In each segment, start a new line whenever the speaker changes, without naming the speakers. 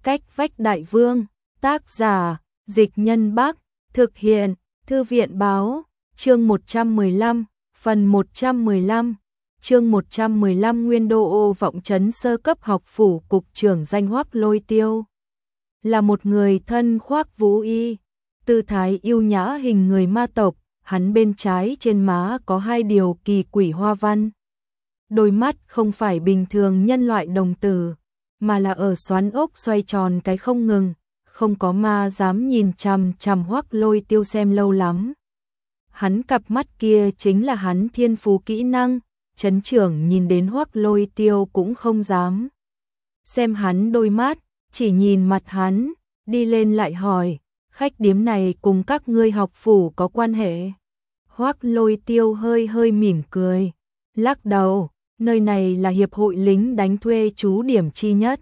Cách vách đại vương, tác giả, Dịch Nhân Bắc, thực hiện, Thư viện báo, chương 115, phần 115, chương 115 Nguyên Đô Ô Vọng Trấn sơ cấp học phủ cục trưởng danh Hoắc Lôi Tiêu. Là một người thân khoác vũ y, tư thái yêu nhã hình người ma tộc, hắn bên trái trên má có hai điều kỳ quỷ hoa văn. Đôi mắt không phải bình thường nhân loại đồng tử, mà là ở xoắn ốc xoay tròn cái không ngừng, không có ma dám nhìn chằm chằm Hoắc Lôi Tiêu xem lâu lắm. Hắn cặp mắt kia chính là hắn thiên phú kỹ năng, trấn trưởng nhìn đến Hoắc Lôi Tiêu cũng không dám xem hắn đôi mắt, chỉ nhìn mặt hắn, đi lên lại hỏi, khách điếm này cùng các ngươi học phủ có quan hệ? Hoắc Lôi Tiêu hơi hơi mỉm cười, lắc đầu, nơi này là hiệp hội lính đánh thuê trú điểm chi nhất.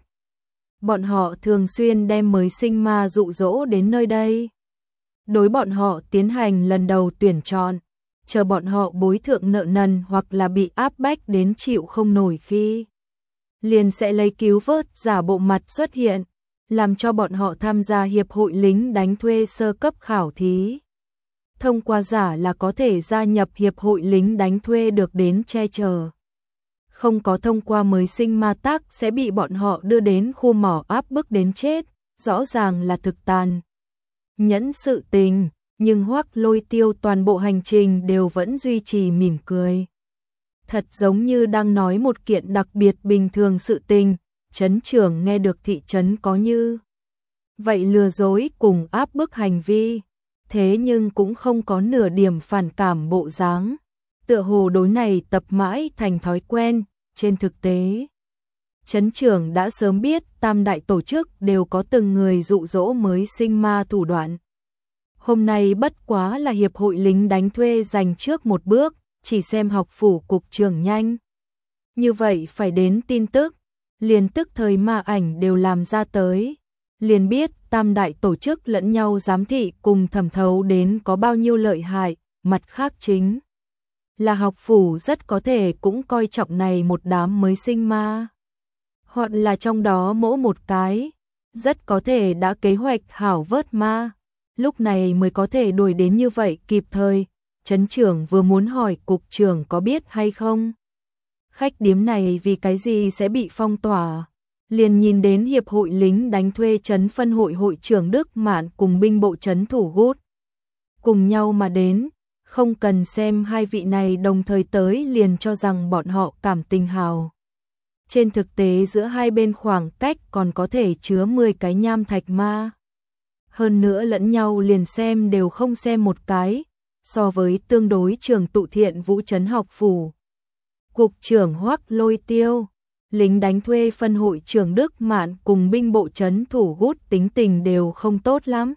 Bọn họ thường xuyên đem mới sinh ma dụ dỗ đến nơi đây. Đối bọn họ tiến hành lần đầu tuyển chọn, chờ bọn họ bối thượng nợ nần hoặc là bị áp bách đến chịu không nổi khi, liền sẽ lấy cứu vớt giả bộ mặt xuất hiện, làm cho bọn họ tham gia hiệp hội lính đánh thuê sơ cấp khảo thí. Thông qua giả là có thể gia nhập hiệp hội lính đánh thuê được đến che chở. Không có thông qua mới sinh ma tắc sẽ bị bọn họ đưa đến khu mỏ áp bức đến chết, rõ ràng là thực tàn nhẫn sự tình, nhưng Hoắc Lôi Tiêu toàn bộ hành trình đều vẫn duy trì mỉm cười. Thật giống như đang nói một kiện đặc biệt bình thường sự tình, trấn trưởng nghe được thị trấn có như vậy lừa dối cùng áp bức hành vi, thế nhưng cũng không có nửa điểm phản cảm bộ dáng. Tựa hồ đối này tập mãi thành thói quen, trên thực tế. Trấn trưởng đã sớm biết tam đại tổ chức đều có từng người dụ dỗ mới sinh ma thủ đoạn. Hôm nay bất quá là hiệp hội lính đánh thuê giành trước một bước, chỉ xem học phủ cục trưởng nhanh. Như vậy phải đến tin tức, liền tức thời ma ảnh đều làm ra tới. Liền biết tam đại tổ chức lẫn nhau giám thị cùng thẩm thấu đến có bao nhiêu lợi hại, mặt khác chính là học phủ rất có thể cũng coi trọng này một đám mới sinh ma. Hoặc là trong đó mỗi một cái, rất có thể đã kế hoạch hảo vớt ma, lúc này mới có thể đuổi đến như vậy kịp thời. Trấn trưởng vừa muốn hỏi cục trưởng có biết hay không? Khách điếm này vì cái gì sẽ bị phong tỏa? Liền nhìn đến hiệp hội lính đánh thuê trấn phân hội hội trưởng Đức Mạn cùng binh bộ trấn thủ Gút cùng nhau mà đến. Không cần xem hai vị này đồng thời tới liền cho rằng bọn họ cảm tình hào. Trên thực tế giữa hai bên khoảng cách còn có thể chứa 10 cái nham thạch ma. Hơn nữa lẫn nhau liền xem đều không xem một cái, so với tương đối trường tụ thiện vũ trấn học phủ. Cục trưởng Hoắc Lôi Tiêu, lính đánh thuê phân hội trưởng Đức Mạn cùng binh bộ trấn thủ Gút tính tình đều không tốt lắm.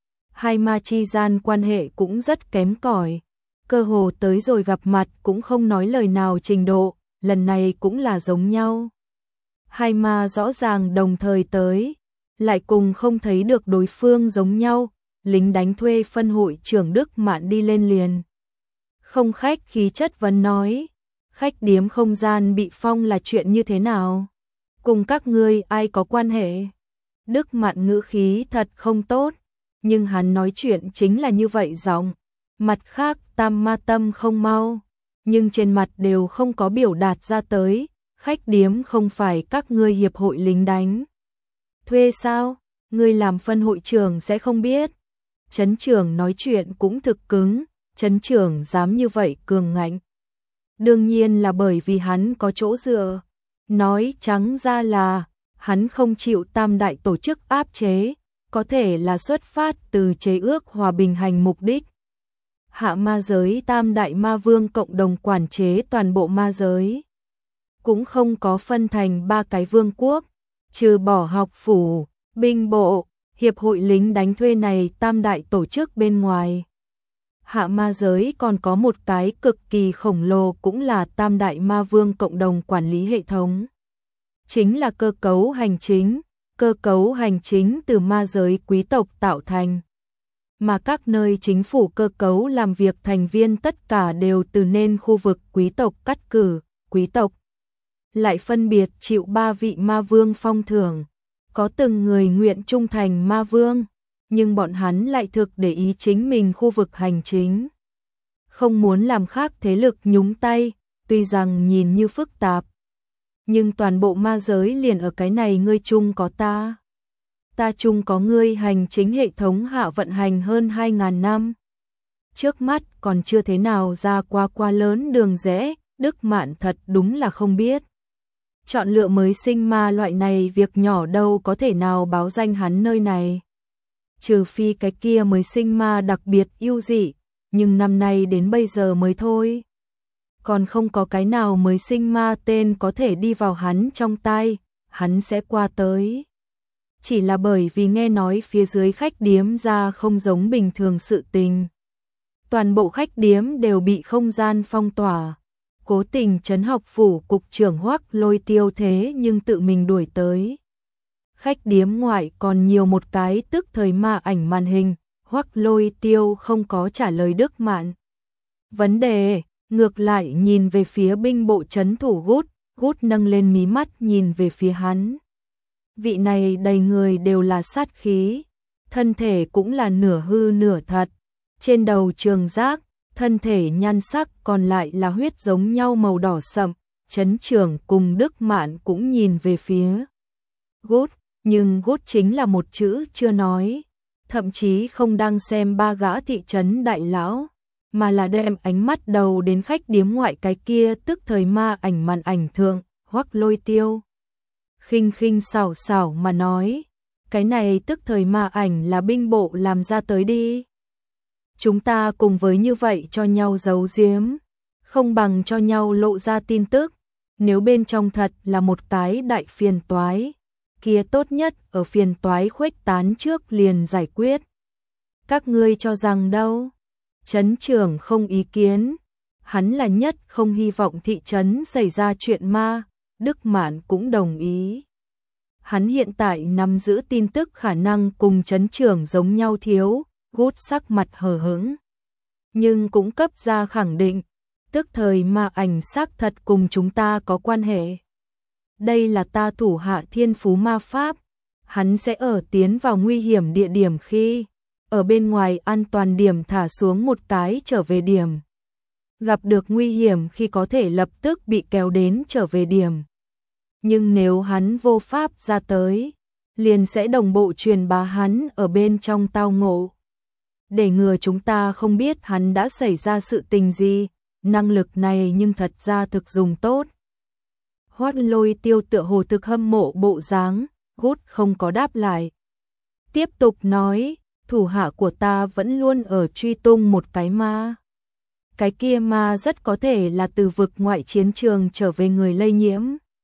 Hai ma chi gian quan hệ cũng rất kém cỏi, cơ hồ tới rồi gặp mặt cũng không nói lời nào trình độ, lần này cũng là giống nhau. Hai ma rõ ràng đồng thời tới, lại cùng không thấy được đối phương giống nhau, lính đánh thuê phân hội trưởng Đức Mạn đi lên liền. Không khách khí chất vấn nói, khách điếm không gian bị phong là chuyện như thế nào? Cùng các ngươi ai có quan hệ? Đức Mạn ngữ khí thật không tốt, nhưng hắn nói chuyện chính là như vậy giọng. Mặt khác tam ma tâm không mau, nhưng trên mặt đều không có biểu đạt ra tới, khách điếm không phải các ngươi hiệp hội lính đánh thuê sao? Ngươi làm phân hội trưởng sẽ không biết. Trấn trưởng nói chuyện cũng thực cứng, trấn trưởng dám như vậy cường ngạnh. Đương nhiên là bởi vì hắn có chỗ dựa. Nói trắng ra là, hắn không chịu tam đại tổ chức áp chế, có thể là xuất phát từ chế ước hòa bình hành mục đích. Hạ ma giới tam đại ma vương cộng đồng quản chế toàn bộ ma giới. Cũng không có phân thành ba cái vương quốc, trừ bỏ học phủ, binh bộ, hiệp hội lính đánh thuê này tam đại tổ chức bên ngoài. Hạ ma giới còn có một cái cực kỳ khổng lồ cũng là tam đại ma vương cộng đồng quản lý hệ thống. Chính là cơ cấu hành chính từ ma giới quý tộc tạo thành. Mà các nơi chính phủ cơ cấu làm việc thành viên tất cả đều từ nên khu vực quý tộc cắt cử, quý tộc lại phân biệt chịu 3 vị ma vương phong thưởng, Có từng người nguyện trung thành ma vương, nhưng bọn hắn lại thực để ý chính mình khu vực hành chính. Không muốn làm khác thế lực nhúng tay, tuy rằng nhìn như phức tạp. Nhưng toàn bộ ma giới liền ở cái này ngươi chung có ta. Ta chung có ngươi, hành chính hệ thống hạ vận hành hơn 2.000 năm. Trước mắt còn chưa thế nào ra qua lớn đường rẽ, Đức Mạn thật đúng là không biết. Chọn lựa mới sinh ma loại này việc nhỏ đâu có thể nào báo danh hắn nơi này. Trừ phi cái kia mới sinh ma đặc biệt yêu dị, nhưng năm nay đến bây giờ mới thôi. Còn không có cái nào mới sinh ma tên có thể đi vào hắn trong tay, hắn sẽ qua tới. Chỉ là bởi vì nghe nói phía dưới khách điếm ra không giống bình thường sự tình. Toàn bộ khách điếm đều bị không gian phong tỏa. Cố tình trấn học phủ cục trưởng Hoắc Lôi Tiêu thế nhưng tự mình đuổi tới. Khách điếm ngoại còn nhiều một cái tức thời ma ảnh màn hình, Hoắc Lôi Tiêu không có trả lời Đức Mạn vấn đề, ngược lại nhìn về phía binh bộ trấn thủ Gút nâng lên mí mắt nhìn về phía hắn. Vị này đầy người đều là sát khí, thân thể cũng là nửa hư nửa thật, trên đầu trường giác, thân thể nhan sắc còn lại là huyết giống nhau màu đỏ sậm. Trấn trưởng cùng Đức Mạn cũng nhìn về phía Gút, nhưng Gút chính là một chữ chưa nói, thậm chí không đang xem ba gã thị trấn đại lão, mà là đem ánh mắt đầu đến khách điếm ngoại cái kia tức thời ma ảnh màn ảnh thượng, Hoắc Lôi Tiêu. Khinh khinh xảo xảo mà nói, cái này tức thời ma ảnh là binh bộ làm ra tới đi. Chúng ta cùng với như vậy cho nhau giấu giếm, không bằng cho nhau lộ ra tin tức. Nếu bên trong thật là một cái đại phiền toái, kia tốt nhất ở phiền toái khuếch tán trước liền giải quyết. Các ngươi cho rằng đâu? Trấn trưởng không ý kiến, hắn là nhất không hy vọng thị trấn xảy ra chuyện ma, Đức Mạn cũng đồng ý. Hắn hiện tại nắm giữ tin tức khả năng cùng trấn trưởng giống nhau thiếu, Gút sắc mặt hờ hững, nhưng cũng cấp ra khẳng định, tức thời ma ảnh xác thật cùng chúng ta có quan hệ. Đây là ta thủ hạ thiên phú ma pháp, hắn sẽ ở tiến vào nguy hiểm địa điểm khi ở bên ngoài an toàn điểm thả xuống một cái trở về điểm. Gặp được nguy hiểm khi có thể lập tức bị kéo đến trở về điểm. Nhưng nếu hắn vô pháp ra tới, liền sẽ đồng bộ truyền bá hắn ở bên trong tao ngộ. Để ngừa chúng ta không biết hắn đã xảy ra sự tình gì, năng lực này nhưng thật ra thực dùng tốt. Hoắc Lôi Tiêu tựa hồ thực hâm mộ bộ dáng, Gút không có đáp lại. Tiếp tục nói, thủ hạ của ta vẫn luôn ở truy tung một cái ma. Cái kia ma rất có thể là từ vực ngoại chiến trường trở về người lây nhiễm.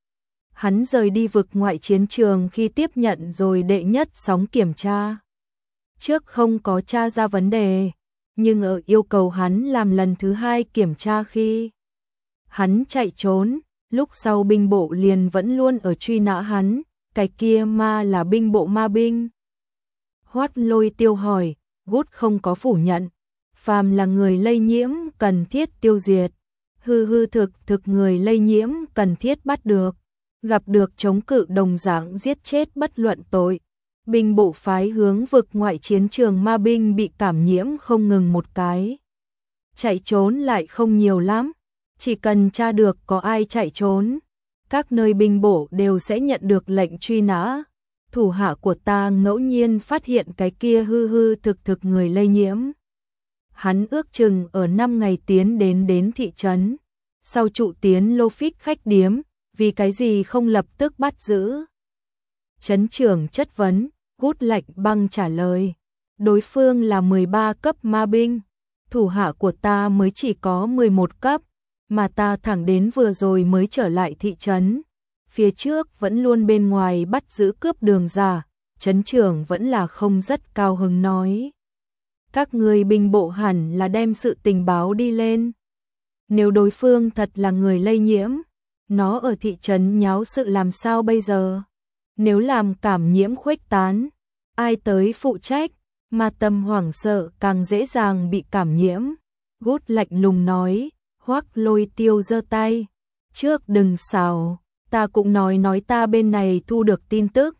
Hắn rời đi vực ngoại chiến trường khi tiếp nhận rồi đệ nhất sóng kiểm tra. Trước không có tra ra vấn đề, nhưng ở yêu cầu hắn làm lần thứ hai kiểm tra khi hắn chạy trốn, lúc sau binh bộ liền vẫn luôn ở truy nã hắn, cái kia ma là binh bộ ma binh. Hoắc Lôi Tiêu hỏi, Gút không có phủ nhận, phàm là người lây nhiễm cần thiết tiêu diệt, hư thực người lây nhiễm cần thiết bắt được, gặp được chống cự đồng dạng giết chết bất luận tội. Binh bộ phái hướng vực ngoại chiến trường ma binh bị cảm nhiễm không ngừng một cái. Chạy trốn lại không nhiều lắm, chỉ cần tra được có ai chạy trốn, các nơi binh bộ đều sẽ nhận được lệnh truy nã. Thủ hạ của ta ngẫu nhiên phát hiện cái kia hư thực người lây nhiễm. Hắn ước chừng ở 5 ngày tiến đến thị trấn, sau trụ tiến lô phích khách điếm, vì cái gì không lập tức bắt giữ. Trấn trưởng chất vấn, Gút lạnh băng trả lời, đối phương là 13 cấp ma binh, thủ hạ của ta mới chỉ có 11 cấp, mà ta thẳng đến vừa rồi mới trở lại thị trấn. Phía trước vẫn luôn bên ngoài bắt giữ cướp đường giả, trấn trưởng vẫn là không rất cao hứng nói. Các người binh bộ hẳn là đem sự tình báo đi lên. Nếu đối phương thật là người lây nhiễm, nó ở thị trấn nháo sự làm sao bây giờ? Nếu làm cảm nhiễm khuếch tán, ai tới phụ trách, mà tâm hoảng sợ càng dễ dàng bị cảm nhiễm. Gút lạnh lùng nói, Hoắc Lôi Tiêu giơ tay, trước đừng xào, ta cũng nói ta bên này thu được tin tức,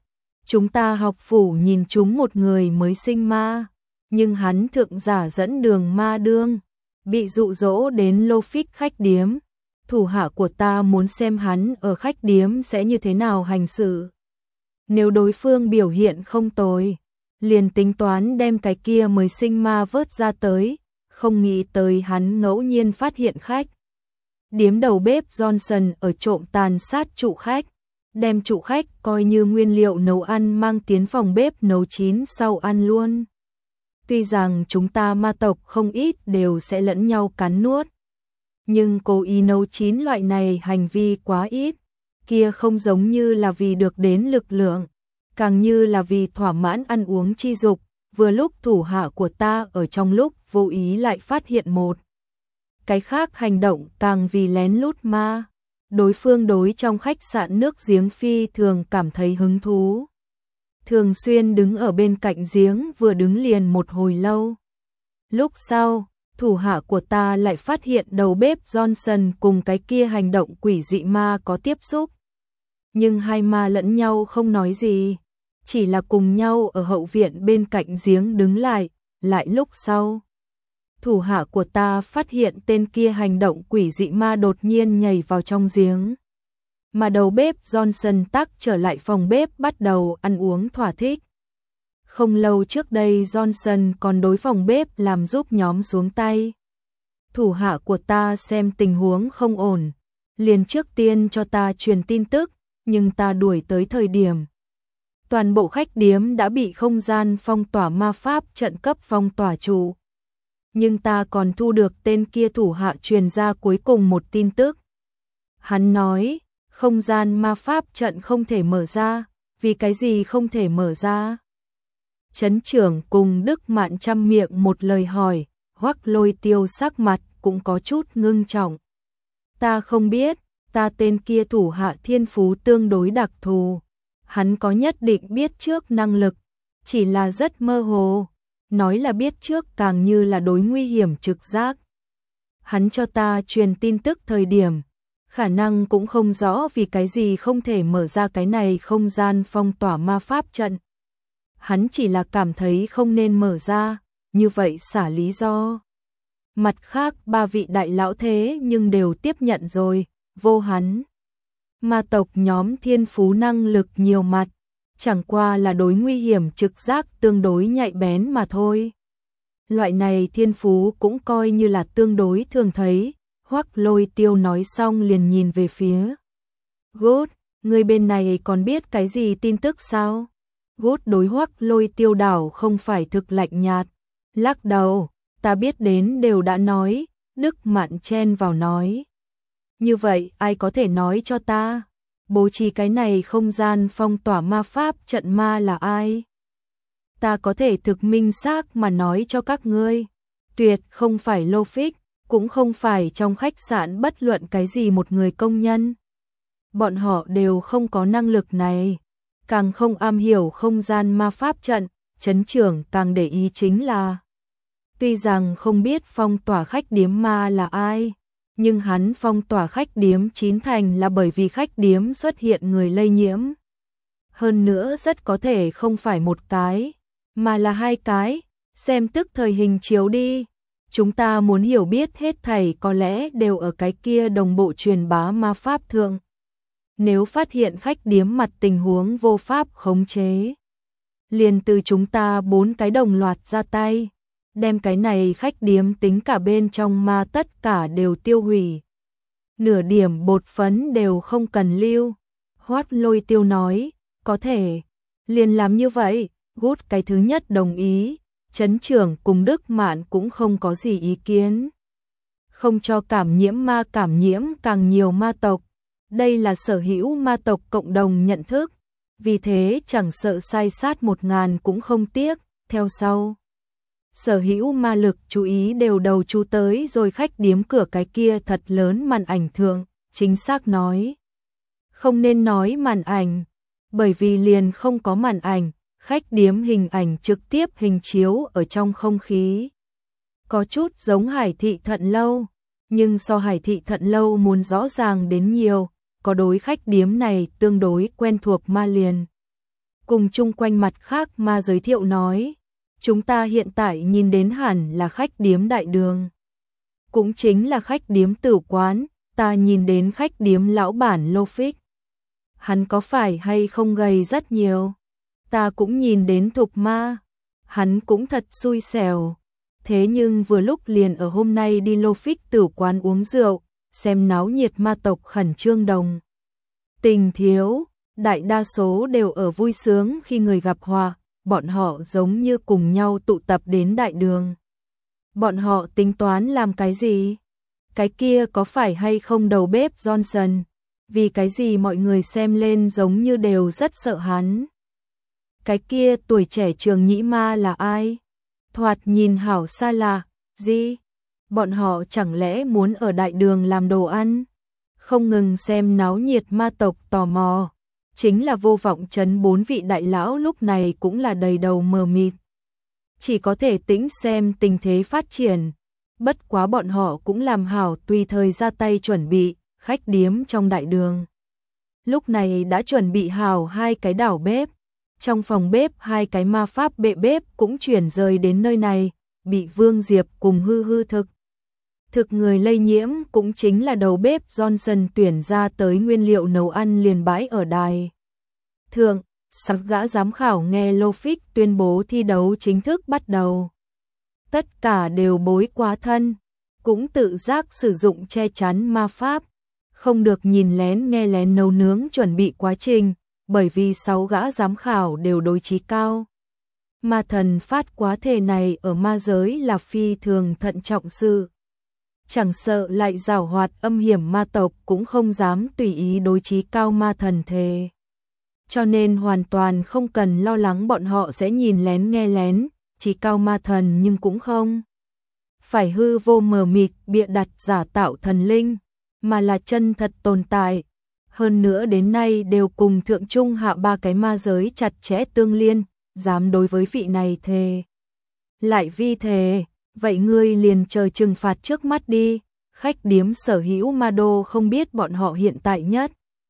chúng ta học phủ nhìn chúng một người mới sinh ma, nhưng hắn thượng giả dẫn đường ma đương, bị dụ dỗ đến Lô Phích khách điếm. Thủ hạ của ta muốn xem hắn ở khách điếm sẽ như thế nào hành sự. Nếu đối phương biểu hiện không tồi, liền tính toán đem cái kia mới sinh ma vớt ra tới, không nghĩ tới hắn ngẫu nhiên phát hiện khách điếm đầu bếp Johnson ở trộm tàn sát trụ khách, đem trụ khách coi như nguyên liệu nấu ăn mang tiến phòng bếp nấu chín sau ăn luôn. Tuy rằng chúng ta ma tộc không ít đều sẽ lẫn nhau cắn nuốt, nhưng cố ý nấu chín loại này hành vi quá ít, kia không giống như là vì được đến lực lượng, càng như là vì thỏa mãn ăn uống chi dục. Vừa lúc thủ hạ của ta ở trong lúc vô ý lại phát hiện một cái khác hành động càng vì lén lút ma. Đối phương đối trong khách sạn nước giếng phi thường cảm thấy hứng thú. Thường xuyên đứng ở bên cạnh giếng vừa đứng liền một hồi lâu. Lúc sau, thủ hạ của ta lại phát hiện đầu bếp Johnson cùng cái kia hành động quỷ dị ma có tiếp xúc. Nhưng hai ma lẫn nhau không nói gì, chỉ là cùng nhau ở hậu viện bên cạnh giếng đứng lại lúc sau. Thủ hạ của ta phát hiện tên kia hành động quỷ dị ma đột nhiên nhảy vào trong giếng. Mà đầu bếp Johnson tắc trở lại phòng bếp bắt đầu ăn uống thỏa thích. Không lâu trước đây Johnson còn đối phòng bếp làm giúp nhóm xuống tay. Thủ hạ của ta xem tình huống không ổn, liền trước tiên cho ta truyền tin tức, nhưng ta đuổi tới thời điểm. Toàn bộ khách điếm đã bị không gian phong tỏa ma pháp trận cấp phong tỏa trụ. Nhưng ta còn thu được tên kia thủ hạ truyền ra cuối cùng một tin tức. Hắn nói, không gian ma pháp trận không thể mở ra, vì cái gì không thể mở ra? Trấn trưởng cùng Đức Mạn chăm miệng một lời hỏi, Hoắc Lôi Tiêu sắc mặt cũng có chút ngưng trọng. Ta không biết, ta tên kia thủ hạ thiên phú tương đối đặc thù. Hắn có nhất định biết trước năng lực, chỉ là rất mơ hồ. Nói là biết trước càng như là đối nguy hiểm trực giác. Hắn cho ta truyền tin tức thời điểm, khả năng cũng không rõ vì cái gì không thể mở ra cái này không gian phong tỏa ma pháp trận. Hắn chỉ là cảm thấy không nên mở ra, như vậy xả lý do. Mặt khác ba vị đại lão thế nhưng đều tiếp nhận rồi, vô hắn. Ma tộc nhóm thiên phú năng lực nhiều mặt, chẳng qua là đối nguy hiểm trực giác tương đối nhạy bén mà thôi. Loại này thiên phú cũng coi như là tương đối thường thấy. Hoắc Lôi Tiêu nói xong liền nhìn về phía Good, người bên này còn biết cái gì tin tức sao? Good đối Hoắc Lôi Tiêu đảo không phải thực lạnh nhạt, lắc đầu, ta biết đến đều đã nói. Đức Mạn chen vào nói, như vậy ai có thể nói cho ta, bố trí cái này không gian phong tỏa ma pháp trận ma là ai? Ta có thể thực minh xác mà nói cho các ngươi, tuyệt không phải Lô Phích, cũng không phải trong khách sạn bất luận cái gì một người công nhân. Bọn họ đều không có năng lực này, càng không am hiểu không gian ma pháp trận. Trấn trưởng càng để ý chính là, tuy rằng không biết phong tỏa khách điếm ma là ai, nhưng hắn phong tỏa khách điếm chín thành là bởi vì khách điếm xuất hiện người lây nhiễm. Hơn nữa rất có thể không phải một cái, mà là hai cái, xem tức thời hình chiếu đi. Chúng ta muốn hiểu biết hết thảy có lẽ đều ở cái kia đồng bộ truyền bá ma pháp thượng. Nếu phát hiện khách điếm mặt tình huống vô pháp khống chế, liền từ chúng ta 4 cái đồng loạt ra tay, đem cái này khách điếm tính cả bên trong ma tất cả đều tiêu hủy. Nửa điểm bột phấn đều không cần lưu. Hoắc Lôi Tiêu nói, có thể, liền làm như vậy. Good cái thứ nhất đồng ý, Trấn trưởng cùng Đức Mạn cũng không có gì ý kiến. Không cho cảm nhiễm càng nhiều ma tộc. Đây là sở hữu ma tộc cộng đồng nhận thức, vì thế chẳng sợ sai sát 1000 cũng không tiếc. Theo sau, sở hữu ma lực chú ý đều đầu chú tới rồi khách điếm cửa cái kia thật lớn màn ảnh thượng, chính xác nói. Không nên nói màn ảnh, bởi vì liền không có màn ảnh, khách điếm hình ảnh trực tiếp hình chiếu ở trong không khí. Có chút giống Hải Thị Thận Lâu, nhưng so Hải Thị Thận Lâu muốn rõ ràng đến nhiều, có đối khách điếm này tương đối quen thuộc ma liền. cùng chung quanh mặt khác ma giới thiệu nói, chúng ta hiện tại nhìn đến hẳn là khách điếm đại đường. Cũng chính là khách điếm tử quán, ta nhìn đến khách điếm lão bản Lofic. Hắn có phải hay không gầy rất nhiều? Ta cũng nhìn đến Thục Ma, hắn cũng thật xui xẻo. Thế nhưng vừa lúc liền ở hôm nay đi Lofic tử quán uống rượu, xem náo nhiệt ma tộc khẩn trương đồng. Tình thiếu, đại đa số đều ở vui sướng khi người gặp họa, bọn họ giống như cùng nhau tụ tập đến đại đường. Bọn họ tính toán làm cái gì? Cái kia có phải hay không đầu bếp Johnson? Vì cái gì mọi người xem lên giống như đều rất sợ hắn? Cái kia tuổi trẻ Trường Nhĩ Ma là ai? Thoạt nhìn hảo xa lạ, gì? Bọn họ chẳng lẽ muốn ở đại đường làm đồ ăn? Không ngừng xem náo nhiệt ma tộc tò mò. Chính là Vô Vọng trấn 4 vị đại lão lúc này cũng là đầy đầu mờ mịt. Chỉ có thể tĩnh xem tình thế phát triển. Bất quá bọn họ cũng làm hảo tùy thời ra tay chuẩn bị, khách điếm trong đại đường. Lúc này đã chuẩn bị hảo 2 cái đảo bếp. Trong phòng bếp 2 cái ma pháp bệ bếp cũng chuyển rời đến nơi này, bị Vương Diệp cùng hư thực người lây nhiễm cũng chính là đầu bếp Johnson tuyển ra tới nguyên liệu nấu ăn liền bãi ở đài. Thượng, sắc gã giám khảo nghe Lofic tuyên bố thi đấu chính thức bắt đầu. Tất cả đều bối quá thân, cũng tự giác sử dụng che chắn ma pháp, không được nhìn lén nghe lén nấu nướng chuẩn bị quá trình, bởi vì 6 gã giám khảo đều đối chí cao. Ma thần phát quá thể này ở ma giới là phi thường thận trọng sự. Chẳng sợ lại giảo hoạt âm hiểm ma tộc cũng không dám tùy ý đối chí cao ma thần thề. Cho nên hoàn toàn không cần lo lắng bọn họ sẽ nhìn lén nghe lén, chí cao ma thần nhưng cũng không phải hư vô mờ mịt bịa đặt giả tạo thần linh, mà là chân thật tồn tại. Hơn nữa đến nay đều cùng thượng trung hạ 3 cái ma giới chặt chẽ tương liên, dám đối với vị này thề. Lại vi thề, vậy ngươi liền chờ trừng phạt trước mắt đi, khách điếm sở hữu ma đô không biết bọn họ hiện tại nhất.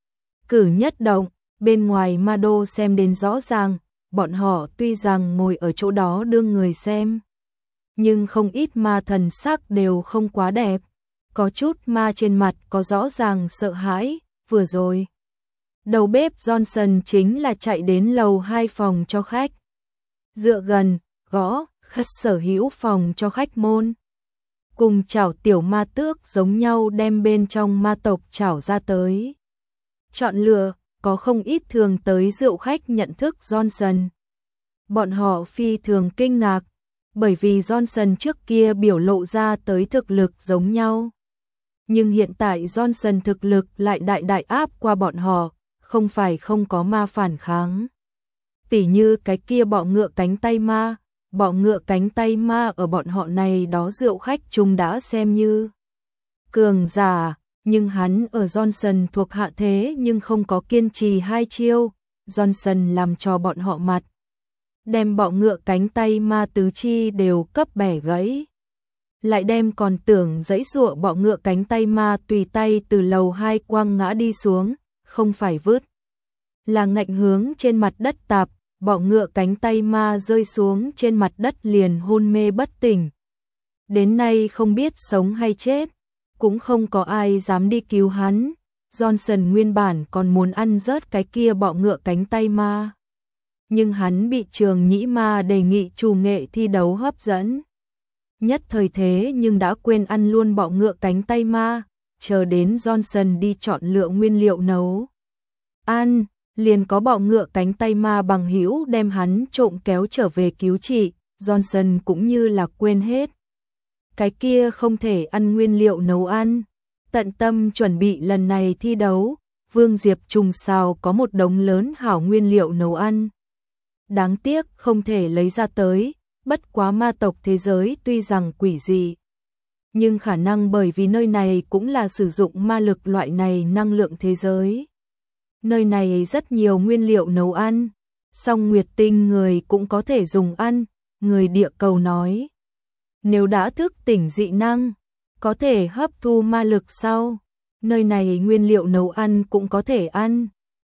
Cử nhất động, bên ngoài ma đô xem đến rõ ràng, bọn họ tuy rằng ngồi ở chỗ đó đương người xem. Nhưng không ít ma thần sắc đều không quá đẹp, có chút ma trên mặt có rõ ràng sợ hãi, vừa rồi. Đầu bếp Johnson chính là chạy đến lầu 2 phòng cho khách. Dựa gần, gõ, khất sở hữu phòng cho khách môn. Cùng chảo tiểu ma tước giống nhau đem bên trong ma tộc chảo ra tới. Chọn lựa, có không ít thường tới rượu khách nhận thức Johnson. Bọn họ phi thường kinh ngạc, bởi vì Johnson trước kia biểu lộ ra tới thực lực giống nhau. Nhưng hiện tại Johnson thực lực lại đại áp qua bọn họ, không phải không có ma phản kháng. Tỉ như cái kia bọ ngựa cánh tay ma, bọ ngựa cánh tay ma ở bọn họ này đó rượu khách chung đã xem như cường giả, nhưng hắn ở Johnson thuộc hạ thế nhưng không có kiên trì 2 chiêu, Johnson làm cho bọn họ mặt. Đem bọ ngựa cánh tay ma tứ chi đều cấp bẻ gãy. Lại đem còn tưởng giãy giụa bọ ngựa cánh tay ma tùy tay từ lầu 2 quăng ngã đi xuống, không phải vứt. Là ngạnh hướng trên mặt đất tạp, bọ ngựa cánh tay ma rơi xuống trên mặt đất liền hôn mê bất tỉnh. Đến nay không biết sống hay chết, cũng không có ai dám đi cứu hắn. Johnson nguyên bản còn muốn ăn rớt cái kia bọ ngựa cánh tay ma. Nhưng hắn bị Trường Nhĩ Ma đề nghị chủ nghệ thi đấu hấp dẫn. Nhất thời thế nhưng đã quên ăn luôn bọ ngựa cánh tay ma, chờ đến Johnson đi chọn lựa nguyên liệu nấu ăn, liền có bọ ngựa cánh tay ma bằng hữu đem hắn trộm kéo trở về cứu trị, Johnson cũng như là quên hết. Cái kia không thể ăn nguyên liệu nấu ăn, tận tâm chuẩn bị lần này thi đấu, Vương Diệp trùng sao có một đống lớn hảo nguyên liệu nấu ăn. Đáng tiếc không thể lấy ra tới, bất quá ma tộc thế giới tuy rằng quỷ dị, nhưng khả năng bởi vì nơi này cũng là sử dụng ma lực loại này năng lượng thế giới. Nơi này rất nhiều nguyên liệu nấu ăn, song Nguyệt Tinh người cũng có thể dùng ăn, người địa cầu nói. Nếu đã thức tỉnh dị năng, có thể hấp thu ma lực sau, nơi này nguyên liệu nấu ăn cũng có thể ăn.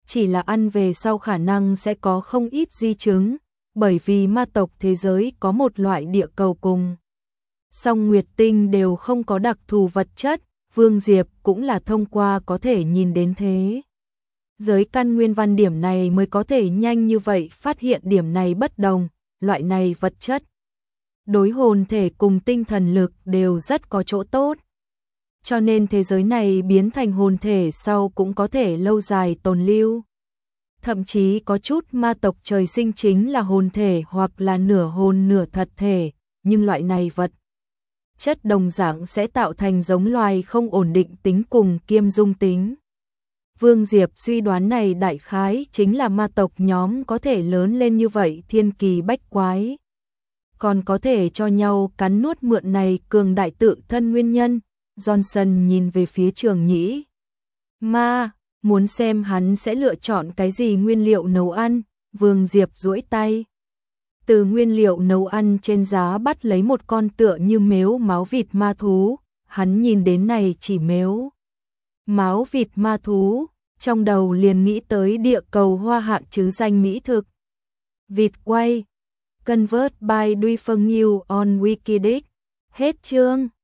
chỉ là ăn về sau khả năng sẽ có không ít di chứng, bởi vì ma tộc thế giới có một loại địa cầu cùng song Nguyệt Tinh đều không có đặc thù vật chất, Vương Diệp cũng là thông qua có thể nhìn đến thế giới căn nguyên văn điểm này mới có thể nhanh như vậy phát hiện điểm này bất đồng, loại này vật chất đối hồn thể cùng tinh thần lực đều rất có chỗ tốt. Cho nên thế giới này biến thành hồn thể sau cũng có thể lâu dài tồn lưu. Thậm chí có chút ma tộc trời sinh chính là hồn thể hoặc là nửa hồn nửa thật thể, nhưng loại này vật chất đồng dạng sẽ tạo thành giống loài không ổn định tính cùng kiêm dung tính. Vương Diệp suy đoán này đại khái chính là ma tộc nhóm có thể lớn lên như vậy thiên kỳ bách quái. Còn có thể cho nhau cắn nuốt mượn này cường đại tự thân nguyên nhân. Johnson nhìn về phía Trường Nhĩ Ma, muốn xem hắn sẽ lựa chọn cái gì nguyên liệu nấu ăn. Vương Diệp duỗi tay từ nguyên liệu nấu ăn trên giá bắt lấy một con tựa như mếu máu vịt ma thú. Hắn nhìn đến này chỉ mếu máu vịt ma thú, trong đầu liền nghĩ tới địa cầu hoa hạng chứ danh mỹ thực. Vịt quay, convert by Duy Phương Nhiêu on Wikidic. Hết chương.